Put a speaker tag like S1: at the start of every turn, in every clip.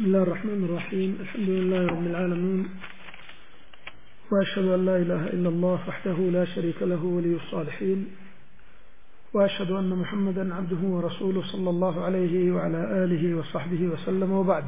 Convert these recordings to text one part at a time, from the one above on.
S1: بسم الله الرحمن الرحيم. الحمد لله رب العالمين، وأشهد أن لا إله إلا الله وحده لا شريك له ولي الصالحين، وأشهد أن محمدا عبده ورسوله صلى الله عليه وعلى آله وصحبه وسلم. وبعد،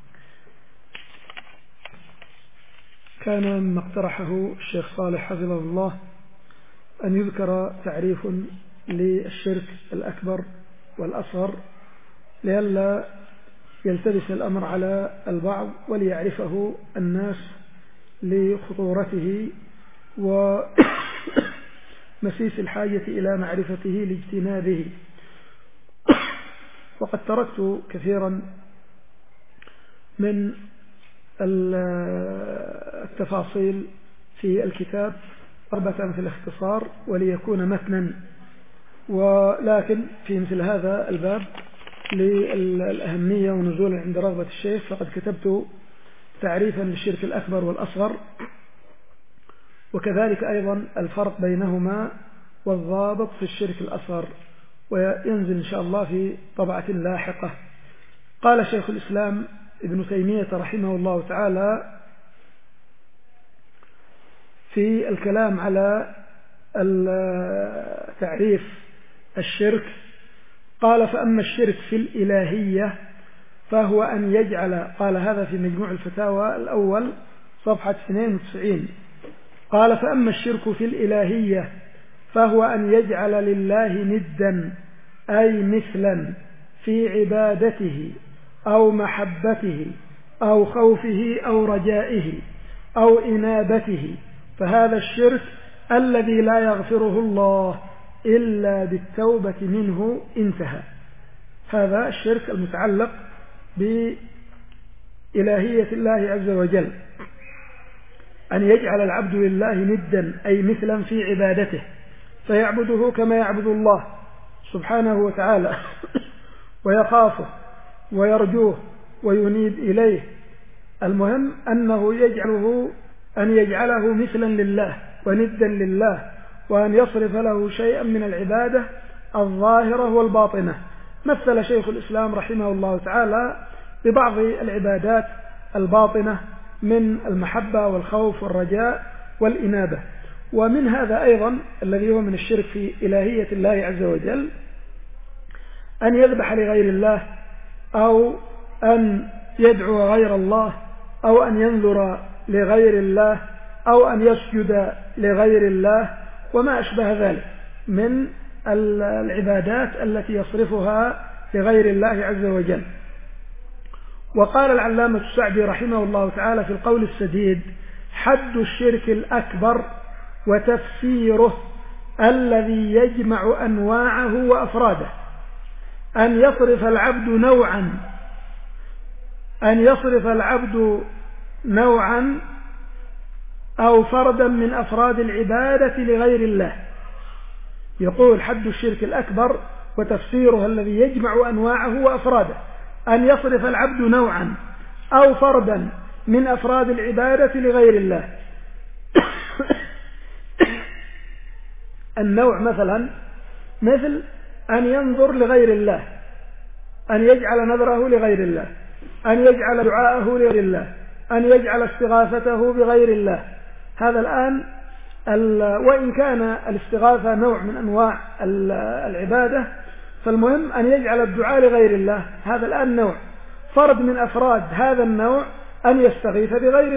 S1: كان مما اقترحه الشيخ صالح حفظه الله أن يذكر تعريف للشرك الأكبر والأصغر لئلا يلتبس الأمر على البعض، وليعرفه الناس لخطورته ومسيس الحاجة إلى معرفته لاجتنابه. وقد تركت كثيرا من التفاصيل في الكتاب رغبة في الاختصار وليكون متنا، ولكن في مثل هذا الباب للأهمية ونزولا عند رغبة الشيخ فقد كتبت تعريفا للشرك الأكبر والأصغر، وكذلك أيضا الفرق بينهما والضابط في الشرك الأصغر، وينزل إن شاء الله في طبعة لاحقة. قال شيخ الإسلام ابن تيمية رحمه الله تعالى في الكلام على تعريف الشرك، قال: فأما الشرك في الإلهية فهو أن يجعل، قال هذا في مجموع الفتاوى الأول صفحة 92، قال: فأما الشرك في الإلهية فهو أن يجعل لله ندا، أي مثلا في عبادته أو محبته أو خوفه أو رجائه أو إنابته، فهذا الشرك الذي لا يغفره الله إلا بالتوبة منه. انتهى. هذا الشرك المتعلق بإلهية الله عز وجل، أن يجعل العبد لله ندا، أي مثلا في عبادته، فيعبده كما يعبد الله سبحانه وتعالى ويخافه ويرجوه وينيب إليه. المهم أنه يجعله مثلا لله وندا لله، وأن يصرف له شيئا من العبادة الظاهرة والباطنة. مثل شيخ الإسلام رحمه الله تعالى ببعض العبادات الباطنة من المحبة والخوف والرجاء والإنابة. ومن هذا أيضا الذي هو من الشرك في إلهية الله عز وجل أن يذبح لغير الله، أو أن يدعو غير الله، أو أن ينذر لغير الله، أو أن يسجد لغير الله، وما أشبه ذلك من العبادات التي يصرفها لغير الله عز وجل. وقال العلامة السعدي رحمه الله تعالى في القول السديد: حد الشرك الأكبر وتفسيره الذي يجمع أنواعه وأفراده أن يصرف العبد نوعا أو فردا من أفراد العبادة لغير الله. يقول: حد الشرك الأكبر وتفسيره الذي يجمع أنواعه وأفراده أن يصرف العبد نوعا أو فردا من أفراد العبادة لغير الله. النوع مثلا مثل أن ينظر لغير الله، أن يجعل نذره لغير الله، أن يجعل دعاءه لغير الله، أن يجعل استغاثته بغير الله. هذا الآن وإن كان الاستغاثة نوع من أنواع العبادة، فالمهم أن يجعل الدعاء لغير الله. هذا الآن نوع فرد من أفراد هذا النوع أن يستغيث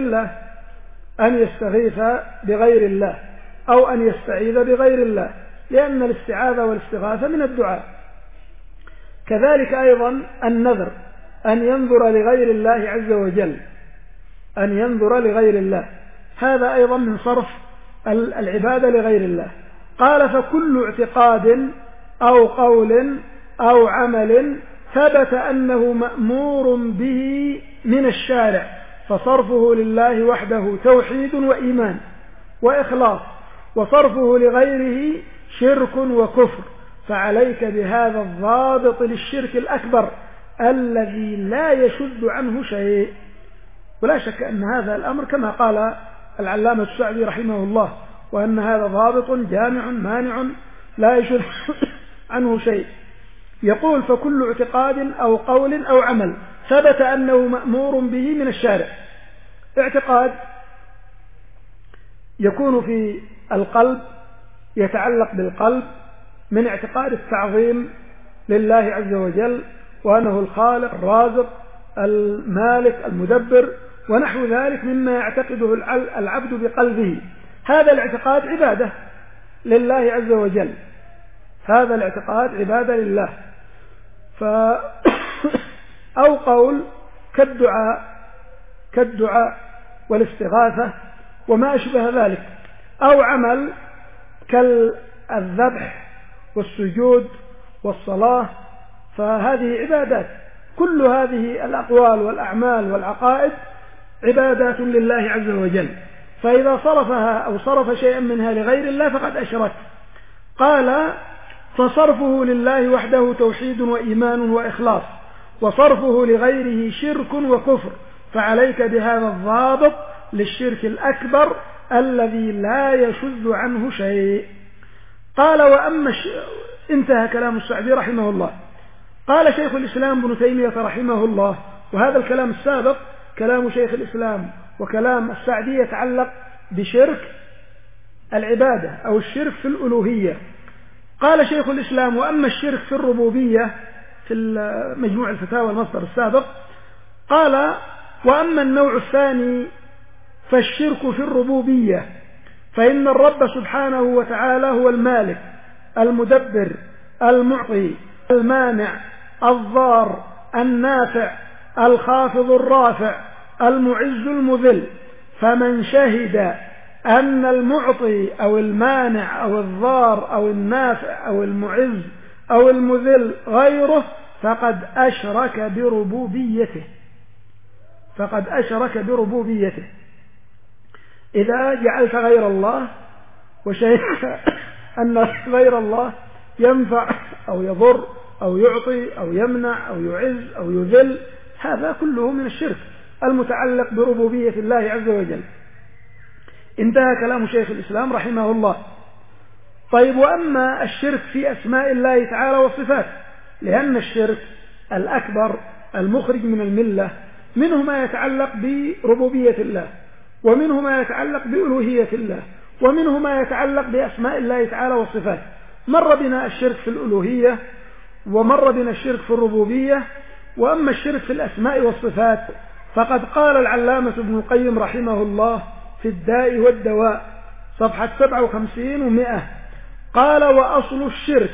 S1: بغير الله أو أن يستعيذ بغير الله، لأن الاستعاذة والاستغاثة من الدعاء. كذلك أيضا النذر، أن ينظر لغير الله عز وجل، أن ينظر لغير الله، هذا أيضا من صرف العبادة لغير الله. قال: فكل اعتقاد أو قول أو عمل ثبت أنه مأمور به من الشارع فصرفه لله وحده توحيد وإيمان وإخلاص، وصرفه لغيره شرك وكفر، فعليك بهذا الضابط للشرك الأكبر الذي لا يشد عنه شيء. ولا شك أن هذا الأمر كما قال العلامة السعدي رحمه الله، وأن هذا ضابط جامع مانع لا يشد عنه شيء. يقول فكل اعتقاد أو قول أو عمل ثبت أنه مأمور به من الشارع. اعتقاد يكون في القلب، يتعلق بالقلب، من اعتقاد التعظيم لله عز وجل، وأنه الخالق الرازق المالك المدبر ونحو ذلك مما يعتقده العبد بقلبه. هذا الاعتقاد عبادة لله عز وجل، هذا الاعتقاد عبادة لله. أو قول كالدعاء والاستغاثة وما أشبه ذلك، أو عمل كالذبح والسجود والصلاة، فهذه عبادات. كل هذه الأقوال والأعمال والعقائد عبادات لله عز وجل، فإذا صرفها أو صرف شيئا منها لغير الله فقد أشرك. قال فصرفه لله وحده توحيد وإيمان وإخلاص، وصرفه لغيره شرك وكفر، فعليك بهذا الضابط للشرك الأكبر الذي لا يشذ عنه شيء. قال وأما انتهى كلام السعدي رحمه الله. قال شيخ الإسلام ابن تيمية رحمه الله، وهذا الكلام السابق كلام شيخ الإسلام وكلام السعدي يتعلق بشرك العبادة أو الشرك في الألوهية. قال شيخ الإسلام وأما الشرك في الربوبية في مجموع الفتاوى المصدر السابق، قال وأما النوع الثاني فالشرك في الربوبية، فإن الرب سبحانه وتعالى هو المالك المدبر المعطي المانع الضار النافع الخافض الرافع المعز المذل. فمن شهد أن المعطي أو المانع أو الضار أو النافع أو المعز أو المذل غيره فقد أشرك بربوبيته، فقد أشرك بربوبيته. إذا جعلت غير الله وشهدت أن غير الله ينفع أو يضر أو يعطي أو يمنع أو يعز أو يذل، هذا كله من الشرك المتعلق بربوبية الله عز وجل. انتهى كلام شيخ الإسلام رحمه الله. طيب وأما الشرك في أسماء الله تعالى وصفاته، لأن الشرك الأكبر المخرج من الملة منه ما يتعلق بربوبية الله، ومنه ما يتعلق بألوهية الله، ومنه ما يتعلق بأسماء الله تعالى وصفاته. مر بنا الشرك في الألوهية، ومر بنا الشرك في الربوبية. وأما الشرك في الأسماء والصفات فقد قال العلامة ابن القيم رحمه الله في الداء والدواء صفحة 57 و100، قال وأصل الشرك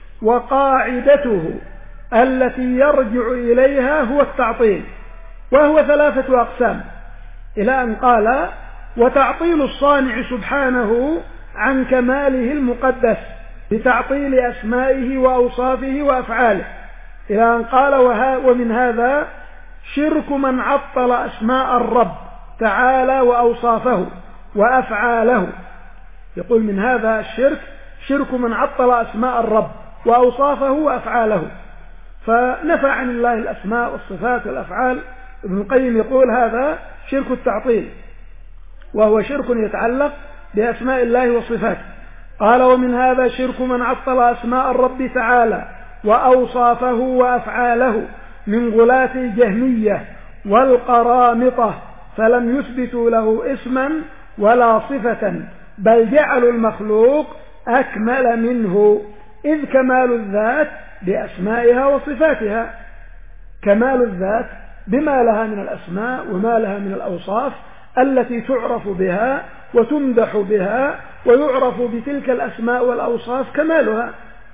S1: وقاعدته التي يرجع إليها هو التعطيل، وهو 3 أقسام، إلى أن قال وتعطيل الصانع سبحانه عن كماله المقدس بتعطيل أسمائه وأوصافه وأفعاله، إلى أن قال ومن هذا شرك من عطل أسماء الرب تعالى وأوصافه وأفعاله. يقول من هذا الشرك شرك من عطل أسماء الرب وأوصافه وأفعاله، فنفى عن الله الأسماء والصفات والأفعال. ابن القيم يقول هذا شرك التعطيل، وهو شرك يتعلق بأسماء الله وصفاته. قال ومن هذا شرك من عطل أسماء الرب تعالى وأوصافه وأفعاله من غلاة الجهمية والقرامطة، فلم يثبتوا له اسما ولا صفة، بل جعلوا المخلوق أكمل منه، إذ كمال الذات بأسمائها وصفاتها، كمال الذات بما لها من الأسماء وما لها من الأوصاف التي تعرف بها وتمدح بها ويعرف بتلك الأسماء والأوصاف كمالها.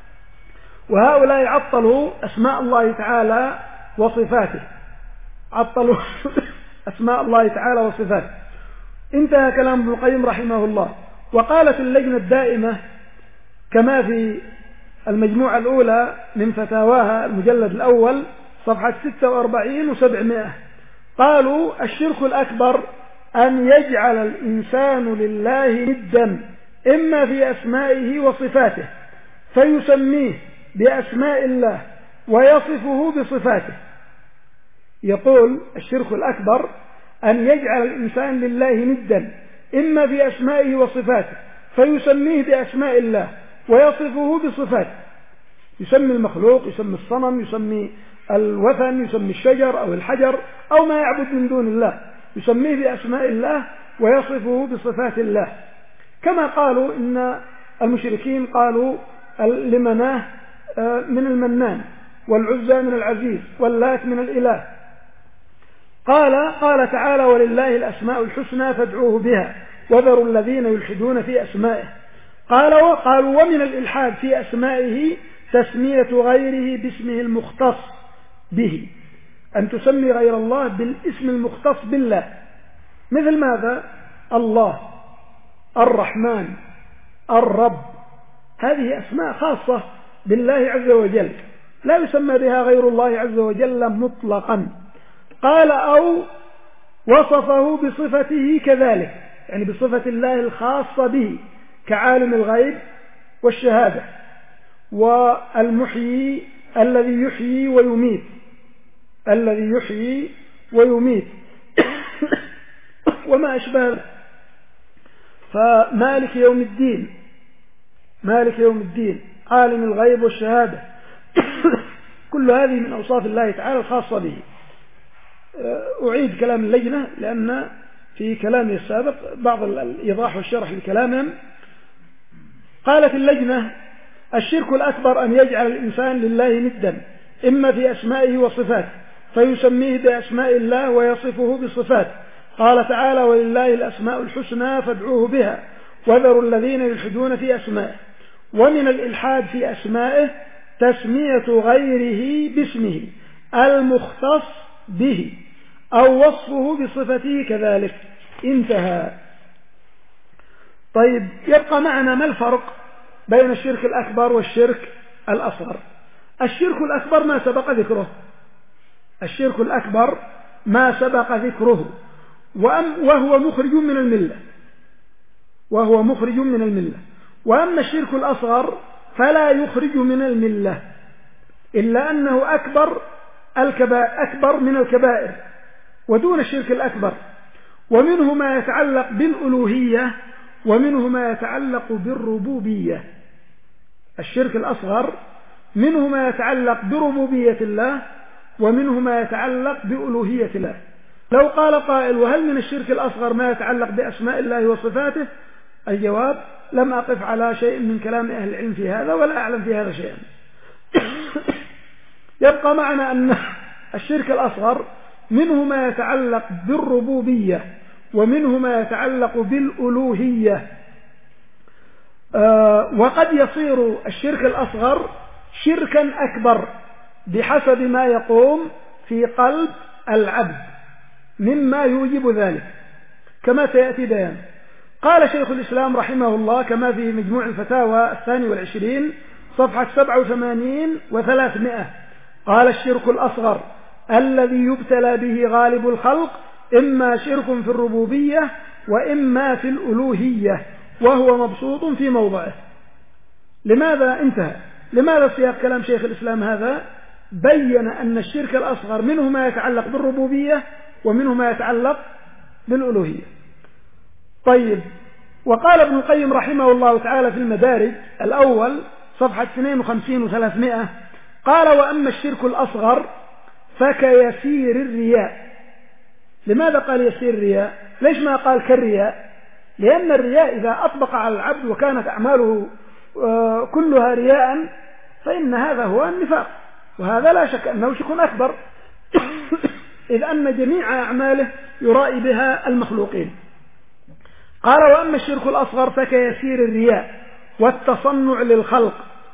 S1: وهؤلاء عطلوا أسماء الله تعالى وصفاته، عطلوا أسماء الله تعالى وصفاته. انتهى كلام ابن القيم رحمه الله. وقالت اللجنة الدائمة كما في المجموعة الأولى من فتاواها المجلد الأول صفحة 46 و700، قالوا الشرك الأكبر أن يجعل الإنسان لله ندا، إما في أسمائه وصفاته فيسميه بأسماء الله ويصفه بصفاته. يقول الشرك الأكبر أن يجعل الإنسان لله ندا، إما في أسمائه وصفاته فيسميه بأسماء الله ويصفه بصفاته. يسمي المخلوق، يسمي الصنم، يسمي الوثن، يسمي الشجر أو الحجر أو ما يعبد من دون الله، يسميه بأسماء الله ويصفه بصفات الله. كما قالوا إن المشركين قالوا لمناه من المنان، والعزى من العزيز، واللات من الإله. قال تعالى: ولله الأسماء الحسنى فادعوه بها وذروا الذين يلحدون في أسمائه. قالوا: ومن الإلحاد في أسمائه تسمية غيره باسمه المختص به، أن تسمي غير الله بالاسم المختص بالله، مثل ماذا؟ الله، الرحمن، الرب، هذه أسماء خاصة بالله عز وجل لا يسمى بها غير الله عز وجل مطلقا. قال: أو وصفه بصفته كذلك، يعني بصفة الله الخاصة به، كعالم الغيب والشهادة، والمحيي الذي يحيي ويميت، الذي يحيي ويميت وما أشبه. فمالك يوم الدين، مالك يوم الدين، عالم الغيب والشهادة كل هذه من أوصاف الله تعالى الخاصة به. أعيد كلام اللجنة لأن في كلامي السابق بعض الإيضاح والشرح لكلامهم. قالت اللجنة: الشرك الأكبر أن يجعل الإنسان لله ندا، إما في أسمائه وصفاته فيسميه بأسماء الله ويصفه بصفاته. قال تعالى: ولله الأسماء الحسنى فادعوه بها وذروا الذين يلحدون في أسمائه. ومن الإلحاد في أسمائه تسمية غيره باسمه المختص به أو وصفه بصفته كذلك. انتهى. طيب، يبقى معنا ما الفرق بين الشرك الأكبر والشرك الأصغر؟ الشرك الأكبر ما سبق ذكره، الشرك الأكبر ما سبق ذكره، وهو مخرج من الملة، وهو مخرج من الملة. وأما الشرك الأصغر فلا يخرج من الملة، إلا أنه أكبر من الكبائر ودون الشرك الأكبر. ومنه ما يتعلق بالألوهية ومنه ما يتعلق بالربوبية. الشرك الأصغر منه ما يتعلق بربوبية الله ومنه ما يتعلق بألوهية الله. لو قال قائل: وهل من الشرك الأصغر ما يتعلق بأسماء الله وصفاته؟ الجواب: لم أقف على شيء من كلام أهل العلم في هذا ولا أعلم في هذا شيئا. يبقى معنا أن الشرك الأصغر منه ما يتعلق بالربوبية ومنه ما يتعلق بالألوهية. وقد يصير الشرك الأصغر شركا أكبر بحسب ما يقوم في قلب العبد مما يوجب ذلك، كما سيأتي بيان. قال شيخ الإسلام رحمه الله كما في مجموع الفتاوى 22 صفحة 87 و300: قال: الشرك الأصغر الذي يبتلى به غالب الخلق إما شرك في الربوبية وإما في الألوهية، وهو مبسوط في موضعه. لماذا انتهى؟ لماذا سياق كلام شيخ الإسلام هذا؟ بين أن الشرك الأصغر منه ما يتعلق بالربوبية ومنه ما يتعلق بالألوهية. طيب، وقال ابن القيم رحمه الله تعالى في المدارج الأول صفحة 52 و300: قال: وأما الشرك الأصغر فكيسير الرياء. لماذا قال يسير الرياء؟ ليش ما قال كالرياء؟ لأن الرياء إذا أطبق على العبد وكانت أعماله كلها رياء فإن هذا هو النفاق، وهذا لا شك أنه شرك أكبر إذ أن جميع أعماله يرائي بها المخلوقين. قال: وأما الشرك الأصغر فكيسير الرياء والتصنع للخلق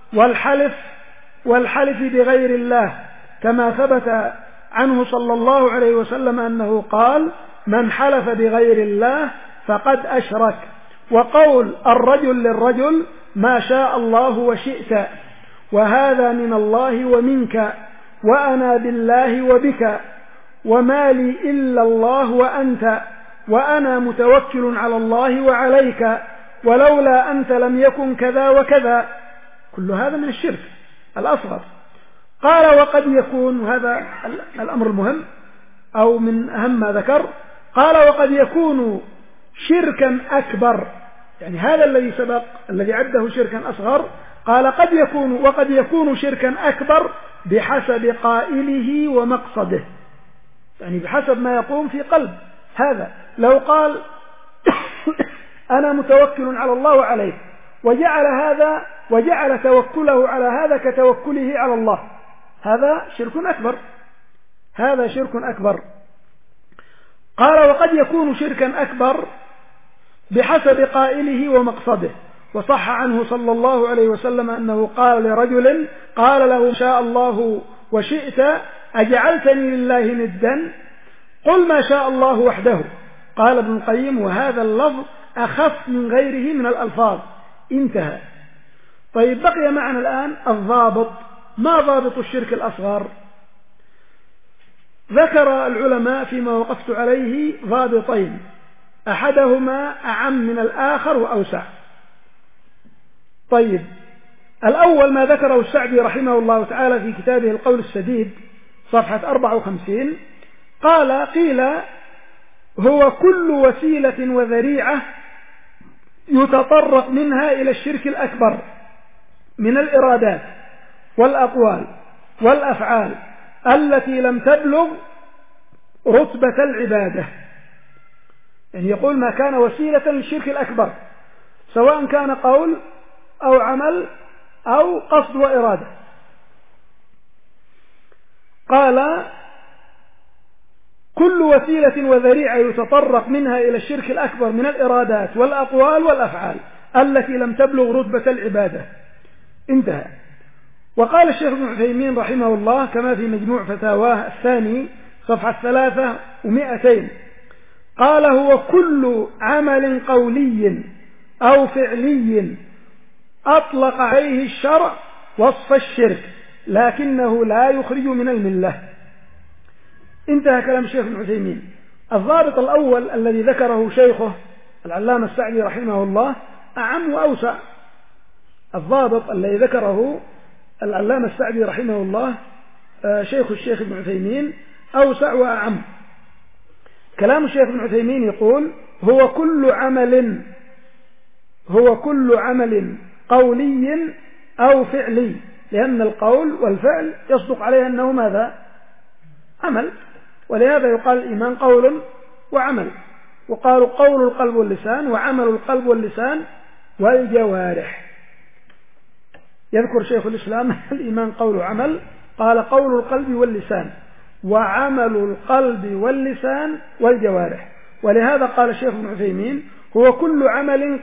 S1: والحلف بغير الله، كما ثبت عنه صلى الله عليه وسلم أنه قال: من حلف بغير الله فقد أشرك. وقول الرجل للرجل: ما شاء الله وشئت، وهذا من الله ومنك، وأنا بالله وبك، وما لي إلا الله وأنت، وأنا متوكل على الله وعليك، ولولا أنت لم يكن كذا وكذا. كل هذا من الشرك الأصغر. قال: وقد يكون، وهذا الأمر المهم أو من أهم ما ذكر، قال: وقد يكون شركا أكبر، يعني هذا الذي سبق الذي عده شركا أصغر قال وقد يكون شركا أكبر بحسب قائله ومقصده، يعني بحسب ما يقوم في قلب هذا. لو قال أنا متوكل على الله وعليه وجعل توكله على هذا كتوكله على الله، هذا شرك أكبر. قال وقد يكون شركا أكبر بحسب قائله ومقصده. وصح عنه صلى الله عليه وسلم أنه قال لرجل قال له شاء الله وشئت أجعلتني لله ندا قل ما شاء الله وحده. قال ابن القيم وهذا اللفظ أخف من غيره من الألفاظ. انتهى. طيب بقي معنا الآن الضابط. ما ضابط الشرك الأصغر؟ ذكر العلماء فيما وقفت عليه ضابطين، أحدهما أعم من الآخر وأوسع. طيب الأول ما ذكره السعدي رحمه الله تعالى في كتابه القول السديد صفحة 54، قيل هو كل وسيلة وذريعة يتطرق منها إلى الشرك الأكبر من الإرادات والأقوال والأفعال التي لم تبلغ رتبة العبادة. يعني يقول ما كان وسيلة للشرك الأكبر سواء كان قول أو عمل أو قصد وإرادة. قال كل وسيلة وذريعة يتطرق منها إلى الشرك الأكبر من الإرادات والأقوال والأفعال التي لم تبلغ رتبة العبادة. انتهى. وقال الشيخ ابن عثيمين رحمه الله كما في مجموع فتاواه الثاني صفحة 300 قال هو كل عمل قولي أو فعلي أطلق عليه الشرع وصف الشرك لكنه لا يخرج من الملة. انتهى كلام الشيخ ابن عثيمين. الضابط الأول الذي ذكره شيخه العلامة السعدي رحمه الله أعم وأوسع. الضابط الذي ذكره العلامة السعدي رحمه الله الشيخ ابن عثيمين أوسع وأعم. كلام الشيخ ابن عثيمين يقول هو كل عمل قولي أو فعلي، لأن القول والفعل يصدق عليه أنه ماذا؟ عمل، ولهذا يقال الإيمان قول وعمل. وقالوا قول القلب واللسان وعمل القلب واللسان والجوارح. يذكر شيخ الإسلام الإيمان قول وعمل، قال قول القلب واللسان وعمل القلب واللسان والجوارح. ولهذا قال الشيخ ابن عثيمين هو كل عمل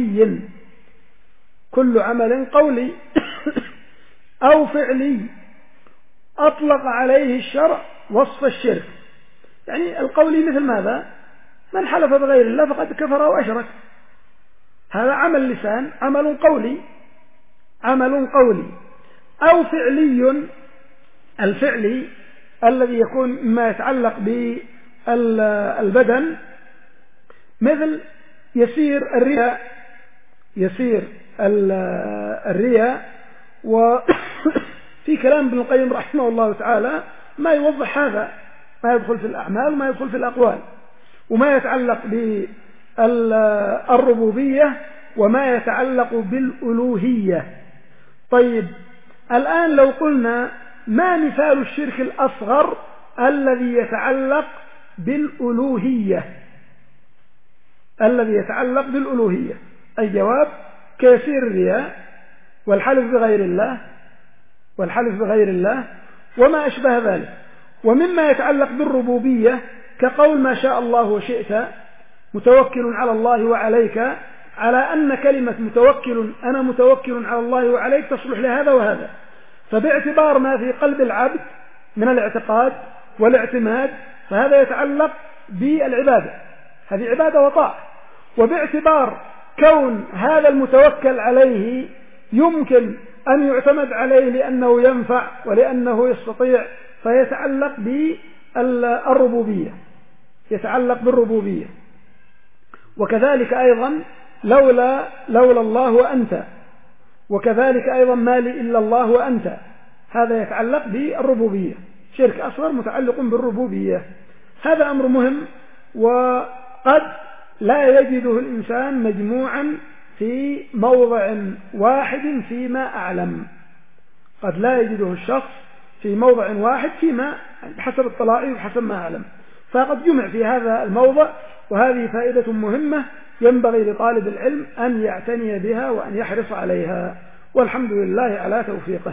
S1: قولي أو فعلي أطلق عليه الشرع وصف الشرك. يعني القولي مثل ماذا؟ من حلف بغير الله فقد كفر وأشرك، هذا عمل لسان، عمل قولي. أو فعلي، الفعلي الذي يكون ما يتعلق بالبدن مثل يسير الرياء. وفي كلام ابن القيم رحمه الله تعالى ما يوضح هذا، ما يدخل في الأعمال وما يدخل في الأقوال، وما يتعلق بالربوبية وما يتعلق بالألوهية. طيب الآن لو قلنا ما مثال الشرك الأصغر الذي يتعلق بالألوهية؟ الجواب كيسير الرياء والحلف بغير الله وما أشبه ذلك. ومما يتعلق بالربوبية كقول ما شاء الله وشئت متوكل على الله وعليك، على أن كلمة أنا متوكل على الله وعليك تصلح لهذا وهذا. فباعتبار ما في قلب العبد من الاعتقاد والاعتماد فهذا يتعلق بالعبادة، هذه عبادة وطاعة. وباعتبار كون هذا المتوكل عليه يمكن أن يعتمد عليه لأنه ينفع ولأنه يستطيع فيتعلق بالربوبية. وكذلك أيضا لولا الله وأنت، وكذلك أيضا ما لي إلا الله وأنت، هذا يتعلق بالربوبية، شرك أصغر متعلق بالربوبية. هذا أمر مهم وقد لا يجده الإنسان مجموعا في موضع واحد فيما أعلم. قد لا يجده الشخص في موضع واحد فيما بحسب اطلاعه وحسب ما أعلم، فقد جمع في هذا الموضع. وهذه فائدة مهمة ينبغي لطالب العلم أن يعتني بها وأن يحرص عليها، والحمد لله على توفيقه.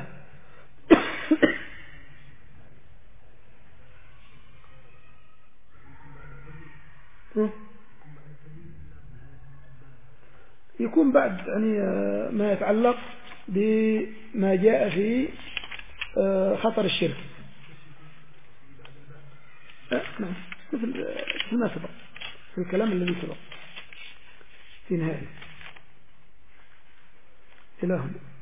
S1: يكون بعد يعني ما يتعلق بما جاء في خطر الشرك. نعم، مثل ما سبق في الكلام الذي سبق في نهاية. إلهنا.